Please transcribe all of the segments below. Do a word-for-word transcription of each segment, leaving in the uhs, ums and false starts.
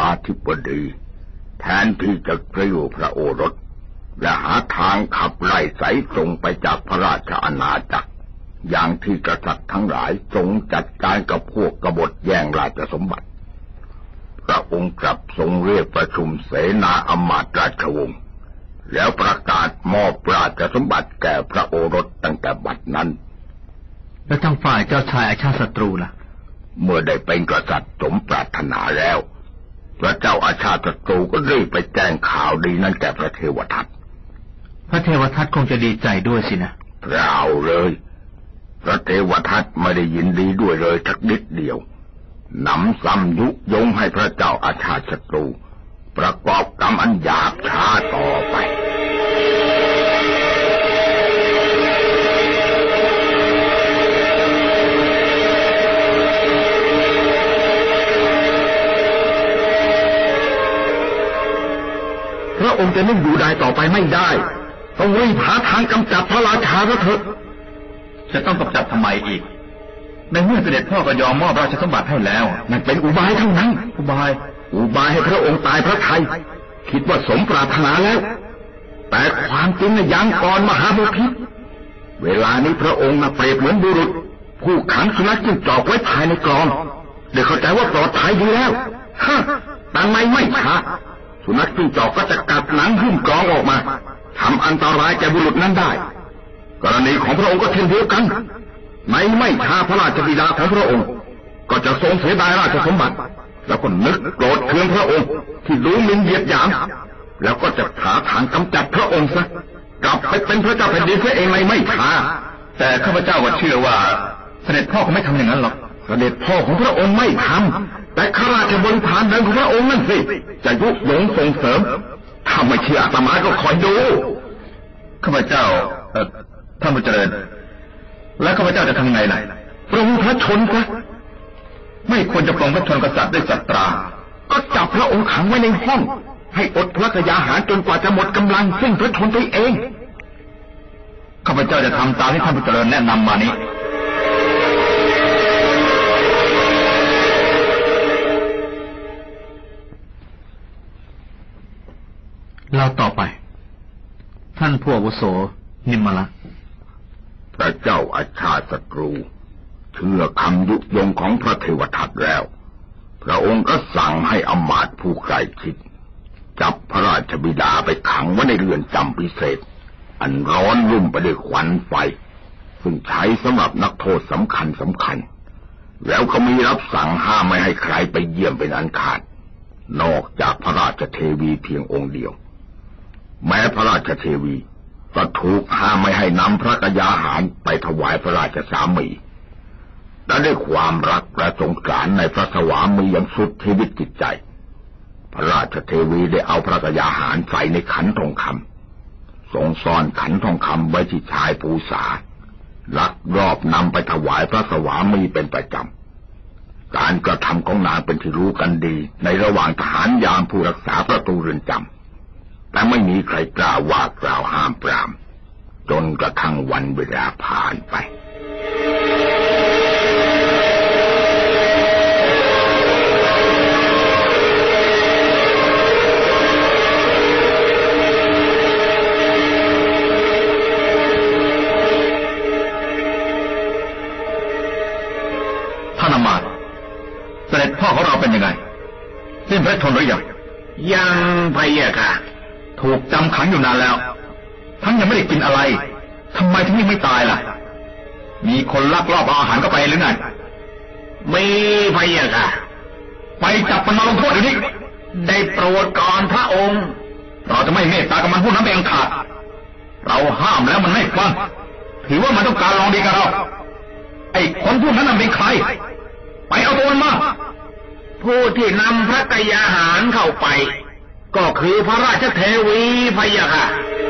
ธิบดีแทนที่จะกริ้วพระโอรสและหาทางขับไล่ไสตรงไปจากพระราชอาณาจักรอย่างที่กษัตริย์ทั้งหลายทรงจัดการกับพวกกบฏแย่งราชสมบัติพระองค์กลับทรงเรียกประชุมเสนาอมาตย์ราชวงศ์แล้วประกาศมอบราชสมบัติแก่พระโอรสตั้งแต่บัดนั้นแล้วทางฝ่ายเจ้าชายอาชาติศัตรูล่ะเมื่อได้เป็นกษัตริย์สมปรารถนาแล้วพระเจ้าอาชาติศัตรูก็รีบไปแจ้งข่าวดีนั้นแก่พระเทวทัตพระเทวทัตคงจะดีใจด้วยสินะเปล่าเลยพระเทวทัตไม่ได้ยินดีด้วยเลยสักนิดเดียวหนำซ้ำยุยงให้พระเจ้าอาชาติศัตรูประกอบกรรมอันหยาบช้าต่อไปพระองค์จะนิ่งอยู่ได้ต่อไปไม่ได้ต้องรีบหาทางกำจัดพระราชาเถอะจะต้องกำจัดทำไมอีกในเมื่อเสด็จพ่อก็ยอมมอบราชสมบัติให้แล้วนั่นเป็นอุบายทั้งนั้นอุบายอุบายให้พระองค์ตายพระทัยคิดว่าสมปรารถนาแล้วแต่ความจริงน่ะยังก่อนมหาบพิตรเวลานี้พระองค์น่ะเปรียบเหมือนบุรุษผู้ขังสุนัขจิ้งจอกไว้ภายในกรงเดี๋ยวเข้าใจว่าปลอดภัยดีแล้วฮะแต่ไม่ไม่ช้าสุนัขจิ้งจอกก็จะกัดหนังหุ้มกรองออกมาทำอันตรายแก่บุรุษนั้นได้กรณีของพระองค์ก็เช่นเดียวกันในไม่ช้าพระราชบิดาของพระองค์ก็จะทรงเสียดายราชสมบัติแล้วก็นึกโกรธเคืองพระองค์ที่ดูหมิ่นเหยียดหยามแล้วก็จะหาทางกำจัดพระองค์ซะกลับไปเป็นพระเจ้าแผ่นดินเสียเองในไม่ช้าแต่ข้าพเจ้าก็เชื่อว่าเสด็จพ่อคงไม่ทำอย่างนั้นหรอกเสด็จพ่อของพระองค์ไม่ทำแต่ข้าราชบริพารเดิมของพระองค์นั่นสิจะยุยงส่งเสริมถ้าไม่เชื่ออาตมาก็คอยดูข้าพเจ้าเอ่อท่านผู้เจริญแล้วข้าพเจ้าจะทำไงล่ะปรงพระชนซะไม่ควรจะปรงพระชนกษัตริย์ด้วยสัตราก็จับพระองค์ขังไว้ในห้องให้อดพระกยาหารจนกว่าจะหมดกำลังซึ่งพระชนตัวเองข้าพเจ้าจะทำตามที่ท่านผู้เจริญแนะนำมานี้เราต่อไปท่านผู้อาวุโสนิมมละพระเจ้าอาชาติศัตรูเชื่อคำยุยงของพระเทวทัตแล้วพระองค์ก็สั่งให้อมาตย์ผู้ใกล้ชิดจับพระราชบิดาไปขังไว้ในเรือนจำพิเศษอันร้อนรุ่มไปด้วยควันไฟซึ่งใช้สำหรับนักโทษสำคัญสำคัญแล้วก็มีรับสั่งห้ามไม่ให้ใครไปเยี่ยมเป็นอันขาดนอกจากพระราชเทวีเพียงองค์เดียวแม้พระราชเทวีก็ถูกห้ามไม่ให้นำพระกยาหารไปถวายพระราชสามีและด้วยความรักและสงสารในพระสวามีอย่างสุดชีวิตจิตใจพระราชเทวีได้เอาพระกยาหารใส่ในขันทองคำทรงซ่อนขันทองคำไว้ที่ชายภูษาลักลอบนำไปถวายพระสวามีเป็นประจำการกระทำของนางเป็นที่รู้กันดีในระหว่างทหารยามผู้รักษาประตูเรือนจำแต่ไม่มีใครกล้าว่ากล่าวห้ามปรามจนกระทั่งวันเวลาผ่านไปท่านอมาตย์เสด็จพ่อของเราเป็นยังไงสิ้นพระชนม์หรือยังยังพะยะค่ะถูกจำขังอยู่นานแล้วทั้งยังไม่ได้กินอะไรทำไมถึงยังไม่ตายล่ะมีคนลักลอบเอาอาหารเข้าไปหรือไงมีพะยะค่ะไปจับมันมาลงโทษเดี๋ยวนี้ได้โปรดก่อนพระองค์เราจะไม่เมตตากับมันผู้นั้นเป็นอันขาดเราห้ามแล้วมันไม่ฟังถือว่ามันต้องการลองดีกับเราไอ้คนผู้นั้นเป็นใครไปเอาตัวมันมาผู้ที่นำพระกยาหารเข้าไปก็คือพระราชเทวีพะยะค่ะ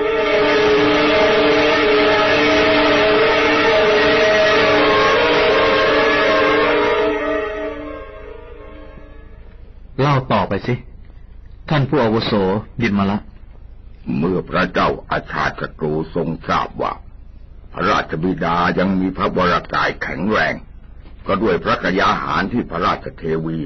เล่าต่อไปสิท่านผู้อาวุโสดินมาละเมื่อพระเจ้าอาชาติศัตรูทรงทราบว่าพระราชบิดายังมีพระวรกายแข็งแรงก็ด้วยพระกยาหารที่พระราชเทวี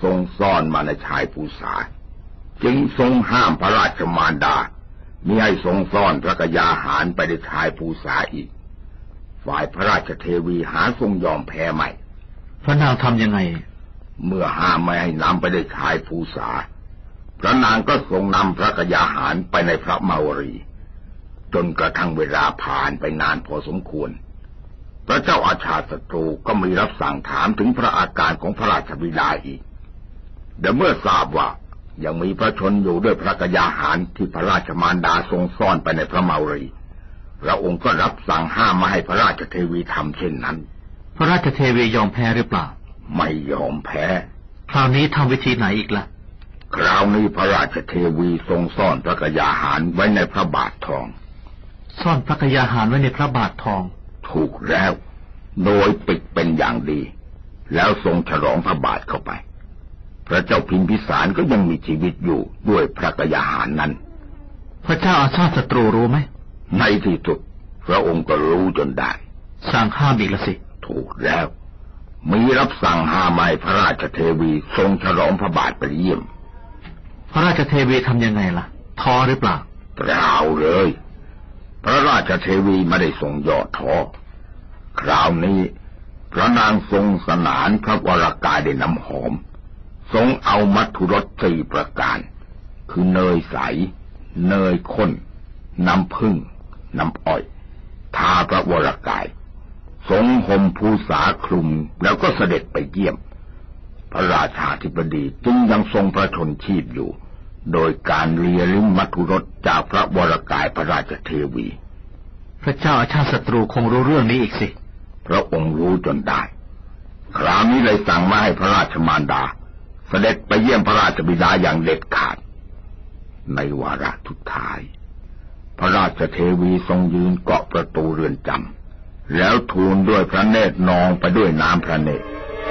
ทรงซ่อนมาในชายภูษาจึงทรงห้ามพระราชมารดามิให้ทรงซ่อนพระกยาหารไปในชายภูษาอีกฝ่ายพระราชเทวีหาทรงยอมแพ้ไม่พระนางทำยังไงเมื่อห้ามไม่ให้นำไปในชายภูษาพระนางก็ทรงนำพระกยาหารไปในพระมาวรีจนกระทั่งเวลาผ่านไปนานพอสมควรพระเจ้าอาชาศัตรูก็มีรับสั่งถามถึงพระอาการของพระราชบิดาอีกแต่เมื่อทราบว่ายังมีพระชนอยู่ด้วยพระกยาหารที่พระราชมารดาทรงซ่อนไปในพระมาวรีพระองค์ก็รับสั่งห้ามไม่ให้พระราชเทวีทำเช่นนั้นพระราชเทวียอมแพ้หรือเปล่าไม่ยอมแพ้คราวนี้ทำวิธีไหนอีกล่ะคราวนี้พระราชเทวีทรงซ่อนพระกยาหารไว้ในพระบาททองซ่อนพระกยาหารไว้ในพระบาททองถูกแล้วโดยปิดเป็นอย่างดีแล้วทรงฉลองพระบาทเข้าไปพระเจ้าพิมพิสารก็ยังมีชีวิตอยู่ด้วยพระกยาหารนั้นพระเจ้าอาชาติศัตรูรู้ไหมในที่สุดพระองค์ก็รู้จนได้สั่งห้ามอีกละสิถูกแล้วมีรับสั่งห้ามไม่พระราชเทวีทรงฉลองพระบาทไปเยี่ยมพระราชเทวีทำยังไงล่ะท้อหรือเปล่าเปล่าเลยพระราชเทวีไม่ได้ทรงย่อท้อคราวนี้พระนางทรงสนานพระวรกายด้วยน้ำหอมทรงเอามัทุรสสี่ประการคือเนยใสเนยข้นน้ำผึ้งน้ำอ้อยทาพระวรกายทรงห่มภูษาคลุมแล้วก็เสด็จไปเยี่ยมพระราชาธิบดีจึงยังทรงพระชนชีพอยู่โดยการเลียลิ้มมัทุรสจากพระวรกายพระราชเทวีพระเจ้าอาชาติศัตรูคงรู้เรื่องนี้อีกสิพระองค์รู้จนได้คราวนี้เลยสั่งมาให้พระราชมารดาเสด็จไปเยี่ยมพระราชบิดาอย่างเด็ดขาดในวาระสุดท้ายพระราชเทวีทรงยืนเกาะประตูเรือนจำแล้วทูลด้วยพระเนตรนองไปด้วยน้ำพระเนตร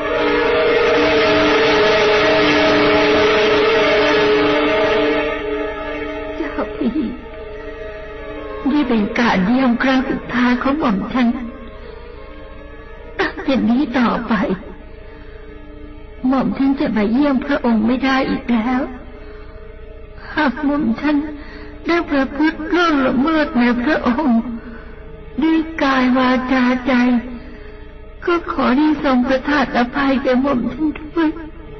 เจ้าพี่นี่เป็นการเยี่ยมครั้งสุดท้ายของหม่อมฉันตั้งแต่นี้ต่อไปหม่อมฉันจะมาเยี่ยมพระองค์ไม่ได้อีกแล้วหากหม่อมฉันได้ประพฤติล่วงละเมิดในพระองค์ด้วยกายวาจาใจก็ขอได้ทรงประทานอภัยแก่หม่อมฉันด้วย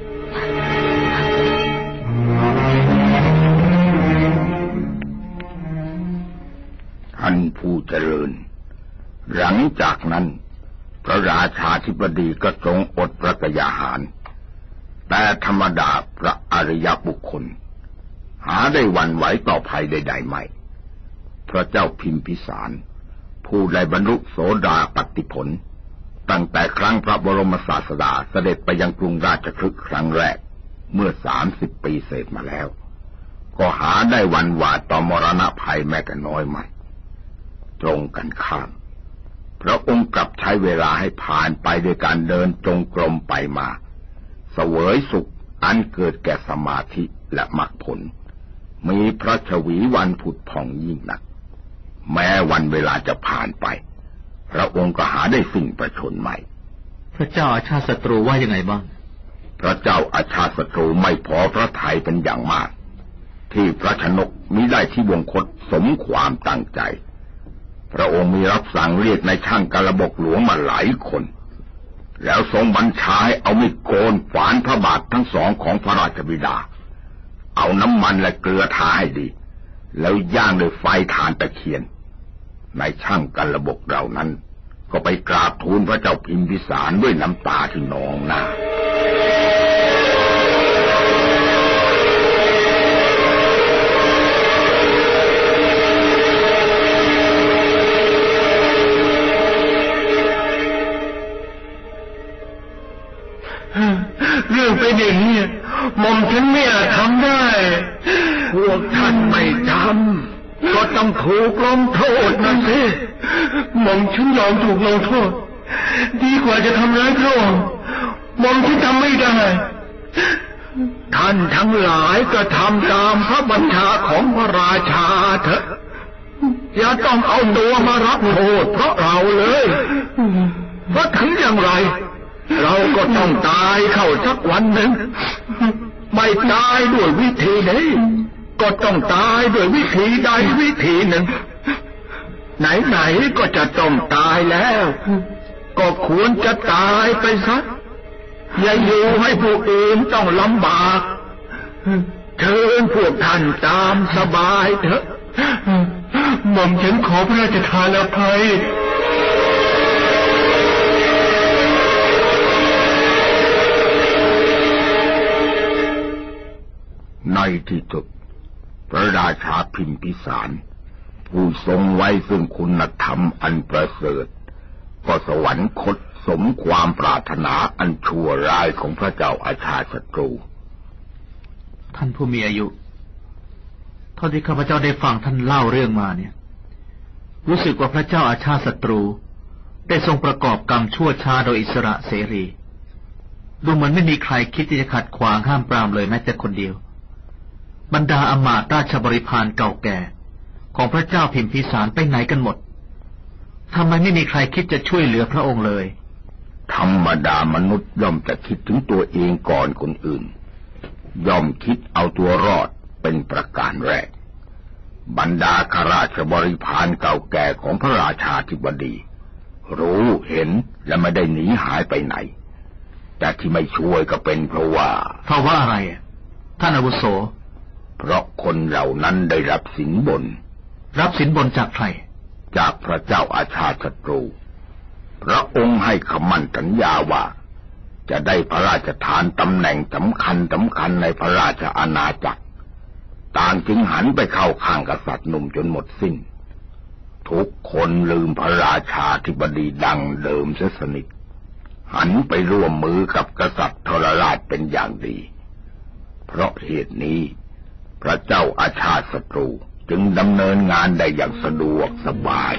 ท่านผู้เจริญหลังจากนั้นพระราชาธิบดีก็ทรงอดพระกยาหารแต่ธรรมดาพระอริยบุคคลหาได้หวั่นไหวต่อภัยใดๆไม่พระเจ้าพิมพิสารผู้ได้บรรลุโสดาปัตติผลตั้งแต่ครั้งพระบรมศาสดาเสด็จไปยังกรุงราชคฤห์ครั้งแรกเมื่อสามสิบปีเศษมาแล้วก็หาได้หวั่นหวาดต่อมรณะภัยแม้แต่น้อยไม่ตรงกันข้ามพระองค์กลับใช้เวลาให้ผ่านไปด้วยการเดินจงกรมไปมาเสวยสุขอันเกิดแก่สมาธิและมรรคผลมีพระชวีวันผุดผ่องยิ่งนักแม้วันเวลาจะผ่านไปพระองค์ก็หาได้สิ่งประชนใหม่พระเจ้าอาชาติศัตรูว่ายังไงบ้างพระเจ้าอาชาติศัตรูไม่พอพระทัยเป็นอย่างมากที่พระชนกมิได้ที่วงคตสมความตั้งใจพระองค์มีรับสั่งเรียกในช่างกระบกหลวงมาหลายคนแล้วทรงบัญชาให้เอามีดโกนฝานพระบาททั้งสองของพระราชบิดาเอาน้ำมันและเกลือทาให้ดีแล้วย่างด้วยไฟถ่านตะเคียนในช่างกระบกเหล่านั้นก็ไปกราบทูลพระเจ้าพิมพิสารด้วยน้ำตาที่นองหน้าเรื่องเป็นอย่างนี้หม่อมฉันไม่อาจทำได้พวกท่านไม่ทำก็ต้องถูกลงโทษนะสิหม่อมฉันยอมถูกลงโทษดีกว่าจะทำร้ายพระองค์หม่อมฉันทำไม่ได้ท่านทั้งหลายก็ทำตามพระบัญชาของพระราชาเถอะอย่าต้องเอาตัวมารับโทษเพราะเราเลยเพราะถึงอย่างไรเราก็ต้องตายเข้าสักวันหนึ่งไม่ตายด้วยวิธีใดก็ต้องตายด้วยวิธีใดวิธีหนึ่งไหนๆก็จะต้องตายแล้วก็ควรจะตายไปซะอย่าอยู่ให้ผู้อื่นต้องลำบากเชิญพวกท่านตามสบายเถอะหม่อมฉันขอพระราชทานอภัยในที่สุดพระราชาพิมพิสารผู้ทรงไว้ซึ่งคุณธรรมอันประเสริฐก็สวรรคตสมความปรารถนาอันชั่วร้ายของพระเจ้าอาชาศัตรูท่านผู้มีอายุเท่าที่ข้าพเจ้าได้ฟังท่านเล่าเรื่องมาเนี่ยรู้สึกว่าพระเจ้าอาชาศัตรูได้ทรงประกอบกรรมชั่วช้าโดยอิสระเสรีดูเหมือนไม่มีใครคิดที่จะขัดขวางห้ามปรามเลยแม้แต่คนเดียวบรรดาอมาตย์ราชบริพารเก่าแก่ของพระเจ้าพิมพิสารไปไหนกันหมดทำไมไม่มีใครคิดจะช่วยเหลือพระองค์เลยธรรมดามนุษย์ย่อมจะคิดถึงตัวเองก่อนคนอื่นย่อมคิดเอาตัวรอดเป็นประการแรกบรรดาข้าราชบริพารเก่าแก่ของพระราชาธิบดีรู้เห็นและไม่ได้หนีหายไปไหนแต่ที่ไม่ช่วยก็เป็นเพราะว่าเพราะว่าอะไรท่านอาวุโสเพราะคนเหล่านั้นได้รับสินบนรับสินบนจากใครจากพระเจ้าอาชาศัตรูพระองค์ให้คำมั่นสัญญาว่าจะได้พระราชทานตำแหน่งสำคัญสำคัญในพระราชอาณาจักรต่างจึงหันไปเข้าข้างกษัตริย์หนุ่มจนหมดสิ้นทุกคนลืมพระราชาธิบดีดังเดิมเสียสนิทหันไปร่วมมือกับกษัตริย์ทรราชเป็นอย่างดีเพราะเหตุนี้พระเจ้าอาชาศัตรูจึงดำเนินงานได้อย่างสะดวกสบาย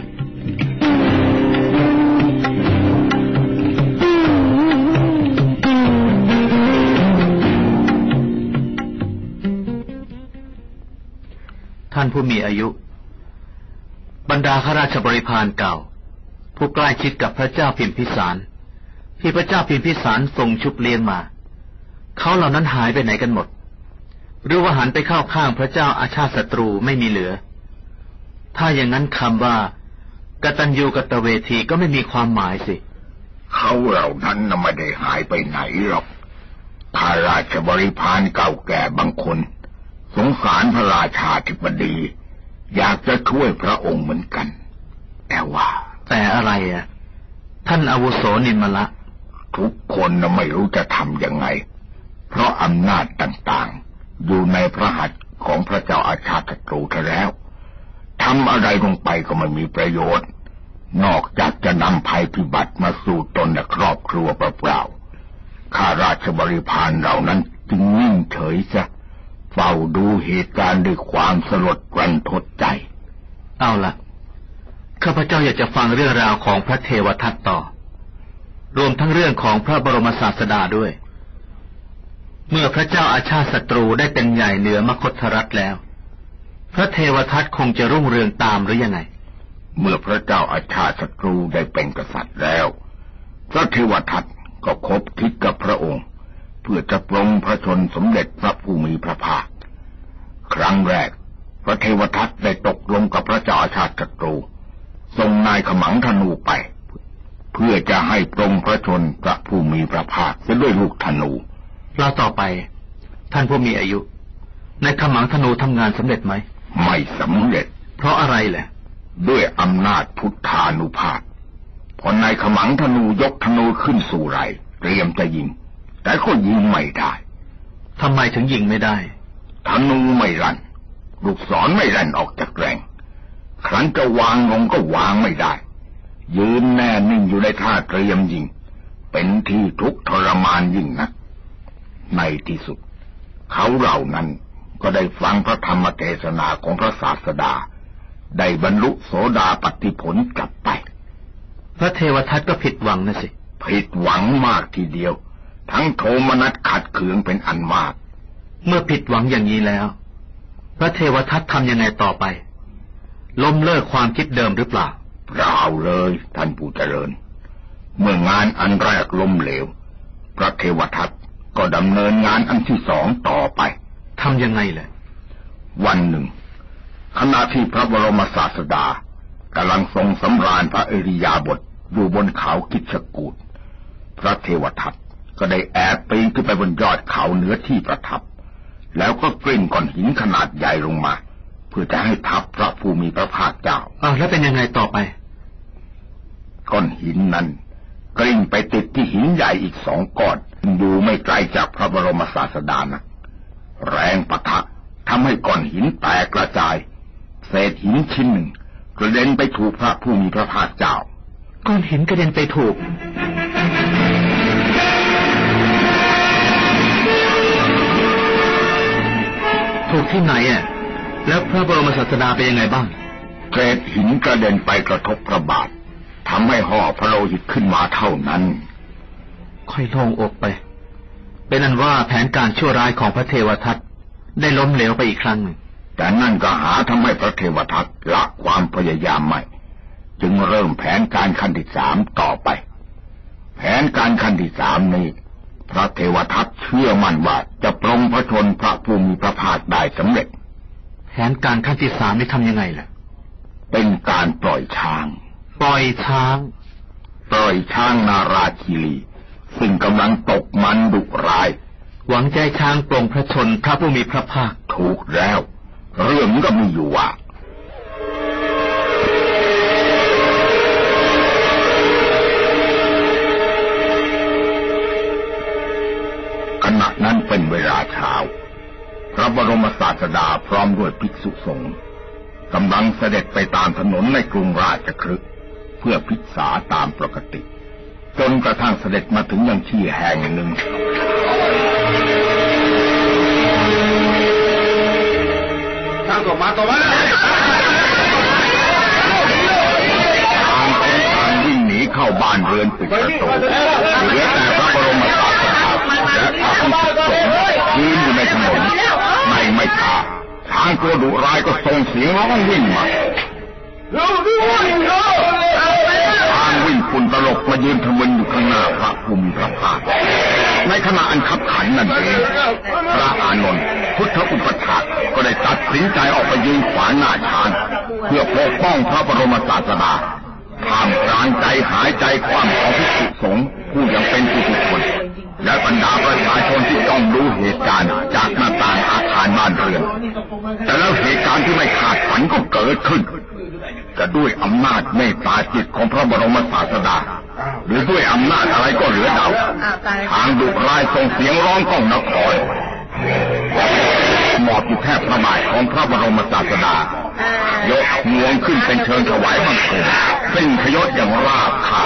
ท่านผู้มีอายุบรรดาข้าราชบริพารเก่าผู้ใกล้ชิดกับพระเจ้าพิมพิสารที่พระเจ้าพิมพิสารทรงชุบเลี้ยงมาเขาเหล่านั้นหายไปไหนกันหมดหรือว่าหันไปเข้าข้างพระเจ้าอาชาศัตรูไม่มีเหลือถ้าอย่างนั้นคำว่ากตัญญูกตเวทีก็ไม่มีความหมายสิเขาเหล่านั้นไม่ได้หายไปไหนหรอกข้าราชบริพารเก่าแก่บางคนสงสารพระราชาธิบดีอยากจะช่วยพระองค์เหมือนกันแต่ว่าแต่อะไรอ่ะท่านอาวุโสนิมมละทุกคนไม่รู้จะทำยังไงเพราะอำนาจต่างๆอยู่ในพระหัตถ์ของพระเจ้าอาชาศัตรูเท่าแล้วทำอะไรลงไปก็ไม่มีประโยชน์นอกจากจะนำภัยพิบัติมาสู่ตนและครอบครัวเปล่าๆข้าราชบริพารเหล่านั้นจึงนิ่งเฉยซะเฝ้าดูเหตุการณ์ด้วยความสลดรันทดใจเอาล่ะข้าพเจ้าอยากจะฟังเรื่องราวของพระเทวทัตต่อรวมทั้งเรื่องของพระบรมศาสดาด้วยเมื่อพระเจ้าอาชาศัตรูได้เป็นใหญ่เหนือมคธรัฐแล้วพระเทวทัตคงจะรุ่งเรืองตามหรือยังไงเมื่อพระเจ้าอาชาศัตรูได้เป็นกษัตริย์แล้วพระเทวทัตก็คบคิดกับพระองค์เพื่อจะปลงพระชนสมเด็จพระผู้มีพระภาคครั้งแรกพระเทวทัตได้ตกลงกับพระเจ้าอาชาศัตรูส่งนายขมังธนูไปเพื่อจะให้ปลงพระชนพระผู้มีพระภาคเสียด้วยลูกธนูเราต่อไปท่านผู้มีอายุในขมังธนูทำงานสำเร็จไหมไม่สำเร็จเพราะอะไรแหละด้วยอำนาจพุทธานุภาพพอนายขมังธนูยกธนูขึ้นสู่ไหล่เตรียมจะยิงแต่ก็ยิงไม่ได้ทำไมถึงยิงไม่ได้ธนูไม่ลั่นลูกศรไม่ลั่นออกจากแรงครั้นจะวางลงก็วางไม่ได้ยืนแน่นิ่งอยู่ในท่าเตรียมยิงเป็นที่ทุกข์ทรมานยิ่งนักในที่สุดเขาเหล่านั้นก็ได้ฟังพระธรรมเทศนาของพระศาสดาได้บรรลุโสดาปัตติผลกลับไปพระเทวทัตก็ผิดหวังนะสิผิดหวังมากทีเดียวทั้งโทมนัสขัดเคืองเป็นอันมากเมื่อผิดหวังอย่างนี้แล้วพระเทวทัตทำยังไงต่อไปล้มเลิกความคิดเดิมหรือเปล่าเปล่าเลยท่านผู้เจริญเมื่องานอันแรกล้มเหลวพระเทวทัตก็ดำเนินงานอันที่สองต่อไปทำยังไงล่ะวันหนึ่งขณะที่พระบรมศาสดากำลังทรงสำราญพระอิริยาบถอยู่บนเขาคิชกูฏพระเทวทัตก็ได้แอบปีนขึ้นไปบนยอดเขาเหนือที่ประทับแล้วก็กลิ้งก้อนหินขนาดใหญ่ลงมาเพื่อจะให้ทับพระผู้มีพระภาคเจ้าอ้าวแล้วเป็นยังไงต่อไปก้อนหินนั้นกลิ้งไปติดที่หินใหญ่อีกสองก้อนอยู่ไม่ไกลจากพระบรมศาสดานะแรงปะทะทำให้ก้อนหินแตกกระจายเศษหินชิ้นหนึ่งกระเด็นไปถูกพระผู้มีพระภาคเจ้าก้อนหินกระเด็นไปถูกถูกที่ไหนอ่ะแล้วพระบรมศาสดาเป็นยังไงบ้างเศษหินกระเด็นไปกระทบพระบาททำให้ห่อพระโลหิตขึ้นมาเท่านั้นค่อยโล่งอกไปเป็นนั้นว่าแผนการชั่วร้ายของพระเทวทัตได้ล้มเหลวไปอีกครั้งหนึ่งแต่นั่นก็หาทำให้พระเทวทัตละความพยายามไม่จึงเริ่มแผนการขั้นที่สามต่อไปแผนการขั้นที่สามนี้พระเทวทัตเชื่อมั่นว่าจะปรงพระชนพระผู้มีพระภาคได้สำเร็จแผนการขั้นที่สามนี้ทำยังไงล่ะเป็นการปล่อยช้างปล่อยช้างปล่อยช้างนาราคีรีซึ่งกำลังตกมันดุร้ายหวังใจช้างปรงพระชนพระผู้มีพระภาคถูกแล้วเรื่องก็มีอยู่ว่าขณะนั้นเป็นเวลาเช้าพระบรมศาสดาพร้อมด้วยภิกษุสงฆ์กำลังเสด็จไปตามถนนในกรุงราชคฤห์เพื่อภิกษาตามปกติจนกระทั่งเสด็จมาถึงยังที่แห่งหนึ่งทางต่อมาต่อมาทางคนทางวิ่งหนีเข้าบ้านเรือนปิดประตูเหลือแต่พระบรมศาสดาและพระภิกษุสงฆ์ยืนอยู่ในถนนในไม่ช้าทางตัวดุร้ายก็ส่งเสียงร้องวิ่งมาทางวิ่งฝุ่นตลบมายืนทะมึนอยู่ข้างหน้าพระภูมิพระภาคในขณะอันคับขันนั่นเองพระอานนท์พุทธอุปถากก็ได้ตัดสินใจออกไปยืนขวางหน้าช้างเพื่อปกป้องพระบรมศาสดาท่ามกลางใจหายใจคว่ำของภิกษุสงฆ์ผู้ยังเป็นผู้ทุกคนและบรรดาประชาชนที่ต้องดูเหตุการณ์จากหน้าต่างอาคารบ้านเรือนแต่แล้วเหตุการณ์ที่ไม่คาดฝันก็เกิดขึ้นจะด้วยอำนาจเมตตาจิตของพระบรมศาสดาหรือด้วยอำนาจอะไรก็เหลือเดาทางดุร้ายส่งเสียงร้องก้องนครหมอบอยู่แทบพระบาทของพระบรมศาสดายกงวงขึ้นเป็นเชิญถวายบังคมเป็นพยศอย่างราบคาบ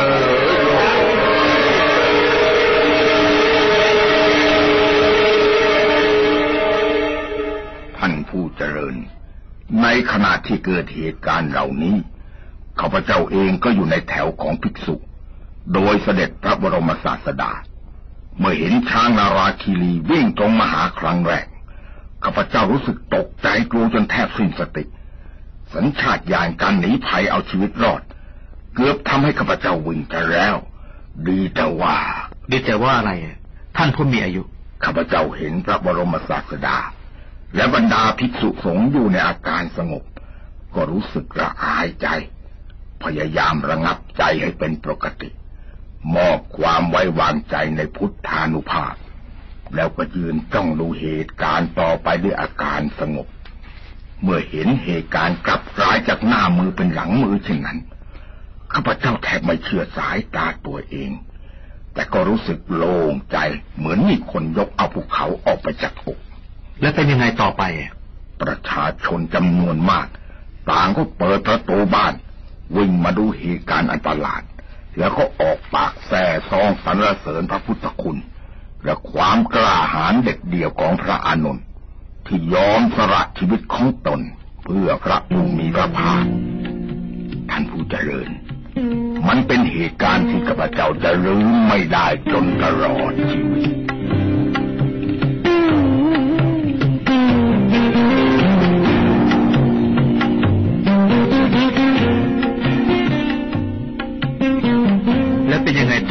ท่านผู้เจริญในขณะที่เกิดเหตุการณ์เหล่านี้ข้าพเจ้าเองก็อยู่ในแถวของภิกษุโดยเสด็จพระบรมศาสดาเมื่อเห็นช้างนาราคีรีวิ่งตรงมาหาครั้งแรกข้าพเจ้ารู้สึกตกใจกลัวจนแทบสิ้นสติสัญชาตญาณการหนีภัยเอาชีวิตรอดเกือบทำให้ข้าพเจ้าวิ่งจะแล้วดีแต่ว่าดีแต่ว่าอะไรท่านผู้มีอายุข้าพเจ้าเห็นพระบรมศาสดาและบรรดาภิกษุสงฆ์อยู่ในอาการสงบก็รู้สึกระอายใจพยายามระงับใจให้เป็นปกติมอบความไว้วางใจในพุทธานุภาพแล้วก็ยืนจ้องดูเหตุการณ์ต่อไปด้วยอาการสงบเมื่อเห็นเหตุการณ์กลับกลายจากหน้ามือเป็นหลังมือเช่นนั้นข้าพเจ้าแทบไม่เชื่อสายตาตัวเองแต่ก็รู้สึกโล่งใจเหมือนมีคนยกเอาภูเขาออกไปจากอกและเป็นยังไงต่อไปประชาชนจำนวนมากต่างก็เปิดประตูบ้านวิ่งมาดูเหตุการณ์อันประหลาดแล้วก็ออกปากแส่ซองสรรเสริญพระพุทธคุณและความกล้าหาญเด็ดเดี่ยวของพระอานนท์ที่ยอมสละชีวิตของตนเพื่อพระผู้มีพระภาคท่านผู้เจริญมันเป็นเหตุการณ์ที่ข้าพเจ้าจะลืมไม่ได้จนตลอดชีวิตและเป็นยังไง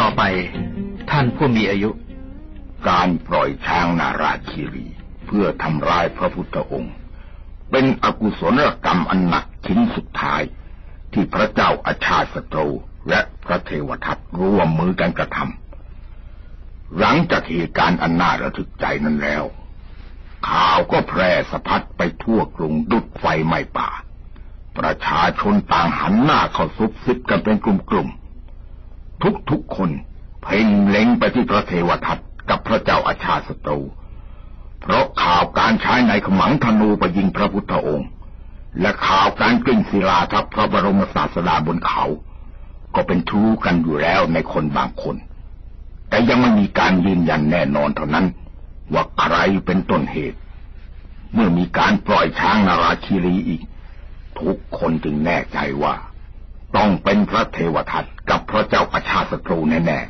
อายุการปล่อยช้างนาราคีรีเพื่อทำร้ายพระพุทธองค์เป็นอกุศลกรรมอันหนักชิ้นสุดท้ายที่พระเจ้าอาชาติศัตรูและพระเทวทัตร่วมมือกันกระทำหลังจากเหตุการณ์อันน่าระทึกใจนั้นแล้วข่าวก็แพร่สะพัดไปทั่วกรุงดุจไฟไหม้ป่าประชาชนต่างหันหน้าเข้าซุบซิบกันเป็นกลุ่มๆทุกๆคนเพ่งเล็งไปที่พระเทวทัตกับพระเจ้าอาชาติศัตรูเพราะข่าวการใช้ในขมังธนูไปยิงพระพุทธองค์และข่าวการกลิ้งศิลาทับพระบรมศาสดาบนเขาก็เป็นทู้กันอยู่แล้วในคนบางคนแต่ยังไม่มีการยืนยันแน่นอนเท่านั้นว่าใครเป็นต้นเหตุเมื่อมีการปล่อยช้างนาราคีรีอีกทุกคนจึงแน่ใจว่าต้องเป็นพระเทวทัตกับพระเจ้าอาชาติศัตรูแน่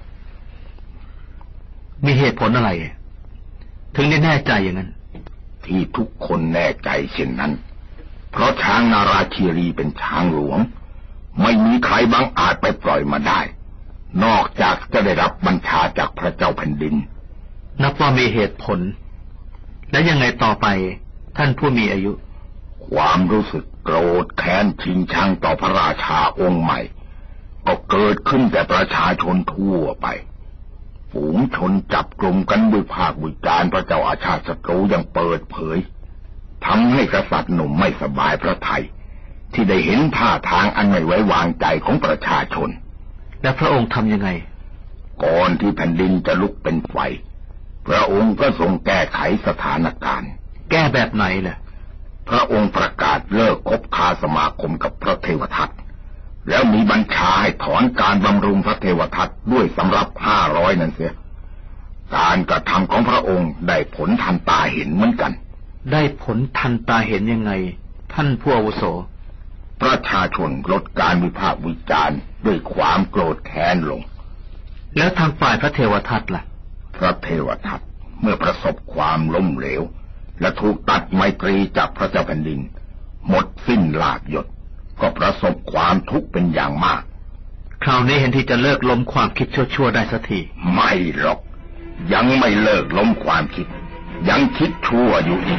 ๆมีเหตุผลอะไรถึงได้แน่ใจอย่างนั้นที่ทุกคนแน่ใจเช่นนั้นเพราะช้างนาราคีรีเป็นช้างหลวงไม่มีใครบังอาจไปปล่อยมาได้นอกจากจะได้รับบัญชาจากพระเจ้าแผ่นดินนับว่ามีเหตุผลและยังไงต่อไปท่านผู้มีอายุความรู้สึกโกรธแค้นชิงชังต่อพระราชาองค์ใหม่ก็เกิดขึ้นแต่ประชาชนทั่วไปฝูงชนจับกลุ่มกันวิพากษ์วิจารณ์พระเจ้าอาชาติศัตรูอย่างเปิดเผยทำให้กษัตริย์หนุ่มไม่สบายพระทัยที่ได้เห็นท่าทางอันไม่ไว้วางใจของประชาชนและพระองค์ทำยังไงก่อนที่แผ่นดินจะลุกเป็นไฟพระองค์ก็ทรงแก้ไขสถานการณ์แก้แบบไหนล่ะพระองค์ประกาศเลิกคบค้าสมาคมกับพระเทวทัตแล้วมีบัญชาให้ถอนการบำรุงพระเทวทัตด้วยสำรับห้าร้อยนั่นเสียการกระทำของพระองค์ได้ผลทันตาเห็นเหมือนกันได้ผลทันตาเห็นยังไงท่านผู้อาวุโสประชาชนลดการวิพากษ์วิจารณ์ด้วยความโกรธแค้นลงแล้วทางฝ่ายพระเทวทัตล่ะพระเทวทัตเมื่อประสบความล้มเหลวและถูกตัดไมตรีจากพระเจ้าแผ่นดินหมดสิ้นลาภยศก็ประสบความทุกข์เป็นอย่างมากคราวนี้เห็นที่จะเลิกล้มความคิดชั่วๆได้สักทีไม่หรอกยังไม่เลิกล้มความคิดยังคิดชั่วอยู่อีก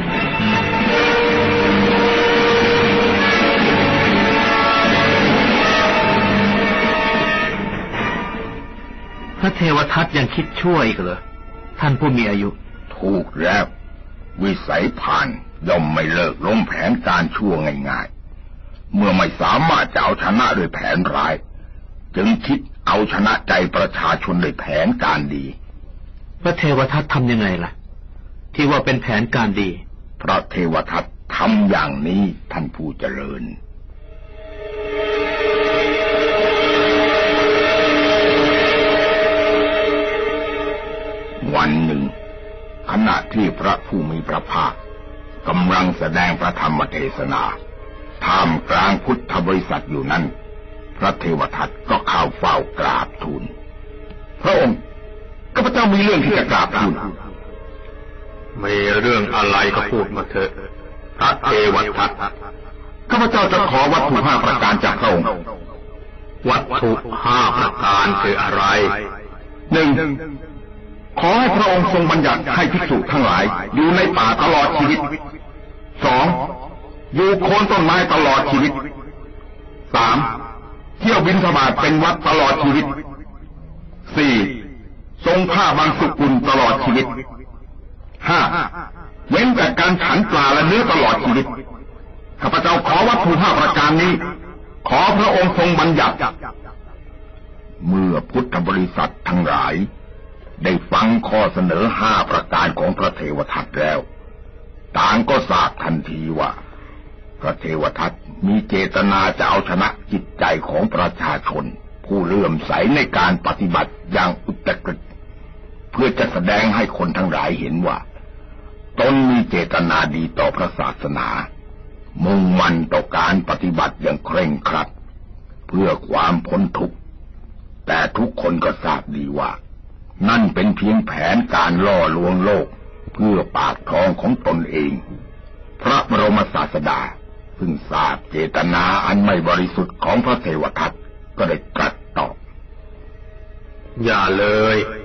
พระเทวทัตยังคิดชั่วอีกเหรอท่านผู้มีอายุถูกแล้ววิสัยผ่านย่อมไม่เลิกล้มแผนการชั่วง่ายๆเมื่อไม่สามารถจะเอาชนะด้วยแผนร้ายจึงคิดเอาชนะใจประชาชนด้วยแผนการดีพระเทวทัตทำยังไงล่ะที่ว่าเป็นแผนการดีพระเทวทัตทำอย่างนี้ท่านผู้เจริญวันหนึ่งขณะที่พระผู้มีพระภาคกำลังแสดงพระธรรมเทศนาท่ามกลางพุทธบริษัทอยู่นั้นพระเทวทัตก็เข้าเฝ้ากราบทูลพระองค์ข้าพเจ้ามีเรื่องที่จะกราบทูลมีเรื่องอะไรก็พูดมาเถอะพระเทวทัตข้าพเจ้าจะขอวัตถุห้าประการจากพระองค์วัตถุห้าประการคืออะไรหนึ่งขอให้พระองค์ทรงบัญญัติให้ภิกษุทั้งหลายอยู่ในป่าตลอดชีวิตสองอยู่โคนต้นไม้ตลอดชีวิตสามเที่ยวบิณฑบาตเป็นวัดตลอดชีวิตสี่ทรงผ้าบางสุกุลตลอดชีวิตห้าเว้นแต่การฉันปลาและเนื้อตลอดชีวิตข้าพเจ้าขอวัตถุห้าประการนี้ขอพระองค์ทรงบัญญัติเมื่อพุทธบริษัททั้งหลายได้ฟังข้อเสนอห้าประการของพระเทวทัตแล้วต่างก็ทราบทันทีว่าพระเทวทัตมีเจตนาจะเอาชนะจิตใจของประชาชนผู้เลื่อมใสในการปฏิบัติอย่างอุตริ เพื่อจะแสดงให้คนทั้งหลายเห็นว่าตนมีเจตนาดีต่อพระศาสนามุ่งมั่นต่อการปฏิบัติอย่างเคร่งครัดเพื่อความพ้นทุกข์แต่ทุกคนก็ทราบดีว่านั่นเป็นเพียงแผนการล่อลวงโลกเพื่อปากท้องของตนเองพระบรมศาสดาซึ่งทราบเจตนาอันไม่บริสุทธิ์ของพระเทวทัตก็ได้ตรัสตอบอย่าเลยเท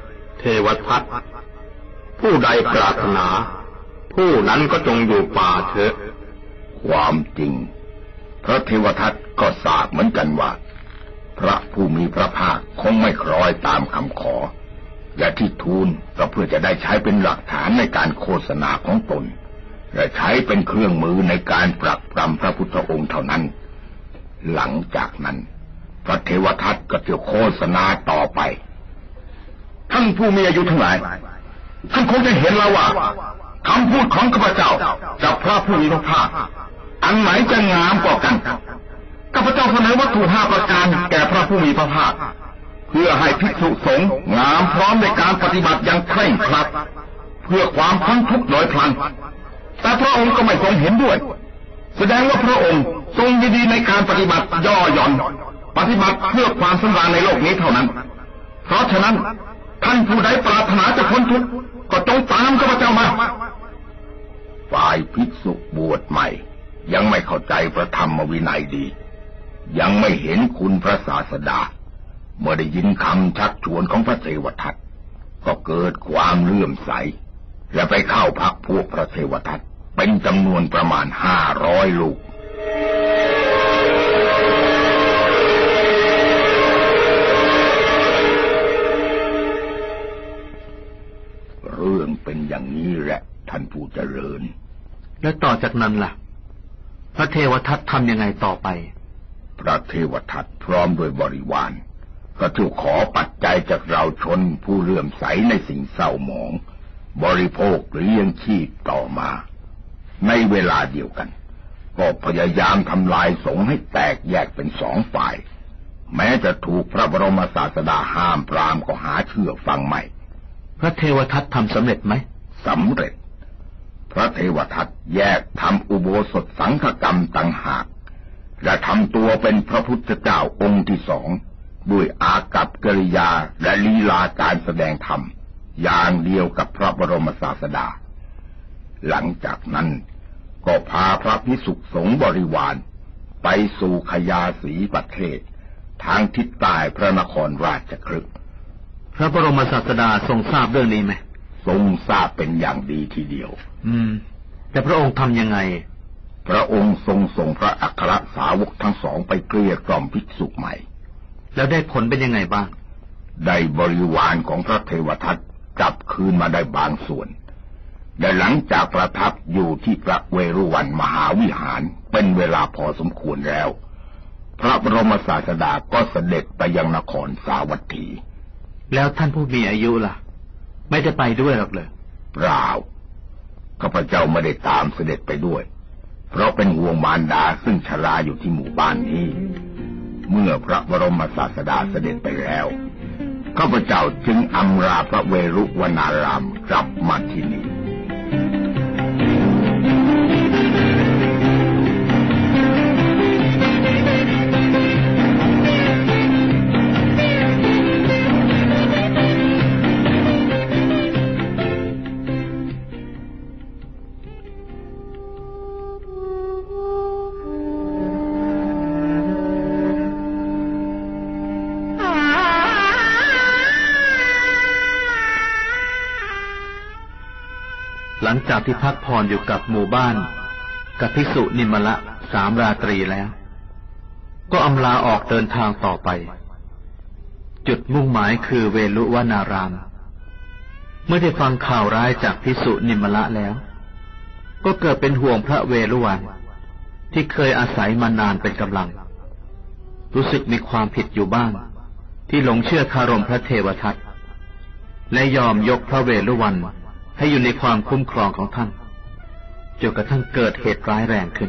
เทวทัตผู้ใดปรารถนาผู้นั้นก็จงอยู่ป่าเถอะความจริงพระเทวทัตก็ทราบเหมือนกันว่าพระผู้มีพระภาคคงไม่คล้อยตามคำขอและที่ทูลก็เพื่อจะได้ใช้เป็นหลักฐานในการโฆษณาของตนและใช้เป็นเครื่องมือในการปรักปรำพระพุทธองค์เท่านั้นหลังจากนั้นพระเทวทัตก็จะโฆษณาต่อไปท่านผู้มีอายุทั้งหลายท่านคงจะเห็นแล้วว่าคำพูดของข้าพเจ้ากับพระผู้มีพระภาคอันไหนจะงามกว่ากันข้าพเจ้าเสนอวัตถุห้าประการแก่พระผู้มีพระภาคเพื่อให้ภิกษุสงฆ์งามพร้อมในการปฏิบัติอย่างเคร่งครัดเพื่อความพ้นทุกข์โดยพลันแต่พระองค์ก็ไม่ทรงเห็นด้วยแสดงว่าพระองค์ทรงยินดีในการปฏิบัติย่อหย่อนปฏิบัติเพื่อความสำราญในโลกนี้เท่านั้นเพราะฉะนั้นท่านผู้ใดปรารถนาจะพ้นทุกข์ก็จงตามข้าพเจ้ามาฝ่ายภิกษุบวชใหม่ยังไม่เข้าใจพระธรรมวินัยดียังไม่เห็นคุณพระศาสดาเมื่อได้ยินคำชักชวนของพระเทวทัตก็เกิดความเลื่อมใสและไปเข้าพักพวกพระเทวทัตเป็นจำนวนประมาณห้าร้อยลูกเรื่องเป็นอย่างนี้แหละท่านผู้เจริญและต่อจากนั้นล่ะพระเทวทัตทำยังไงต่อไปพระเทวทัตพร้อมด้วยบริวารก็ถูกขอปัจจัยจากเราชนผู้เลื่อมใสในสิ่งเศร้าหมองบริโภคหรือเลี้ยงชีพต่อมาในเวลาเดียวกันก็พยายามทำลายสงฆ์ให้แตกแยกเป็นสองฝ่ายแม้จะถูกพระบรมศาสดาห้ามปรามก็หาเชื่อฟังไม่พระเทวทัตทำสำเร็จไหมสำเร็จพระเทวทัตแยกทำอุโบสถสังฆกรรมต่างหากและทำตัวเป็นพระพุทธเจ้าองค์ที่สองด้วยอากัปกิริยาและลีลาการแสดงธรรมอย่างเดียวกับพระบรมศาสดาหลังจากนั้นก็พาพระภิกษุสงฆ์บริวารไปสู่ขยาสีประเทศทางทิศใต้พระนครราชคฤห์พระบรมศาสดาทรงทราบเรื่องนี้ไหมทรงทราบเป็นอย่างดีทีเดียวอืมแต่พระองค์ทำยังไงพระองค์ทรงส่งพระอัครสาวกทั้งสองไปเกลี้ยกล่อมภิกษุใหม่แล้วได้ผลเป็นยังไงบ้างได้บริวารของพระเทวทัตกลับคืนมาได้บางส่วนและหลังจากประทับอยู่ที่พระเวรุวันมหาวิหารเป็นเวลาพอสมควรแล้วพระบรมศาสดาก็เสด็จไปยังนครสาวัตถีแล้วท่านผู้มีอายุล่ะไม่ได้ไปด้วยหรอกเลยเปล่าข้าพเจ้าไม่ได้ตามเสด็จไปด้วยเพราะเป็นห่วงมารดาซึ่งชราอยู่ที่หมู่บ้านนี้เมื่อพระบรมศาสดาเสด็จไปแล้วข้าพเจ้าจึงอำลาพระเวรุวนารามกลับมาที่นี่หลังจากที่พักผ่อนอยู่กับหมู่บ้านกับภิกษุนิมละสามราตรีแล้วก็อำลาออกเดินทางต่อไปจุดมุ่งหมายคือเวลุวนารามเมื่อได้ฟังข่าวร้ายจากภิกษุนิมละแล้วก็เกิดเป็นห่วงพระเวรุวันที่เคยอาศัยมานานเป็นกำลังรู้สึกมีความผิดอยู่บ้างที่หลงเชื่อคารมพระเทวทัตและยอมยกพระเวรุวันให้อยู่ในความคุ้มครองของท่านจนกระทั่งเกิดเหตุร้ายแรงขึ้น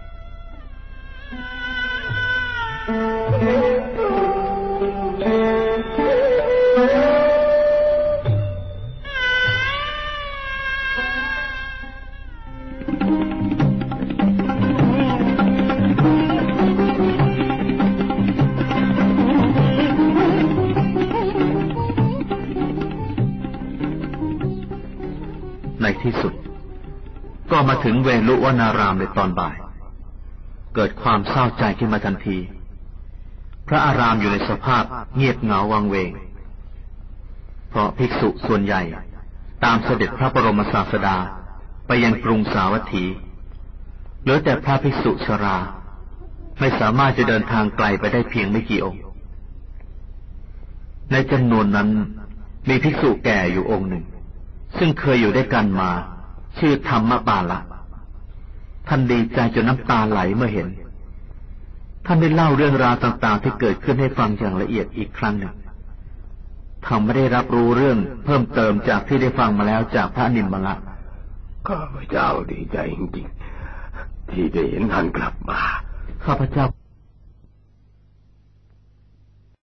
ในที่สุดก็มาถึงเวลุวนารามในตอนบ่ายเกิดความเศร้าใจขึ้นมาทันทีพระอารามอยู่ในสภาพเงียบเหงาวังเวงเพราะภิกษุส่วนใหญ่ตามเสด็จพระบรมศาสดาไปยังกรุงสาวัตถีเหลือแต่พระภิกษุชราไม่สามารถจะเดินทางไกลไปได้เพียงไม่กี่องค์ในจำนวนนั้นมีภิกษุแก่อยู่องค์หนึ่งซึ่งเคยอยู่ด้วยกันมาชื่อธรรมปาละท่านดีใจจนน้ำตาไหลเมื่อเห็นท่านได้เล่าเรื่องราวต่างๆที่เกิดขึ้นให้ฟังอย่างละเอียดอีกครั้งหนึ่งท่านไม่ได้รับรู้เรื่องเพิ่มเติมจากที่ได้ฟังมาแล้วจากพระนิมมละข้าพเจ้าดีใจจริงๆที่ได้เห็นท่านกลับมาข้าพเจ้า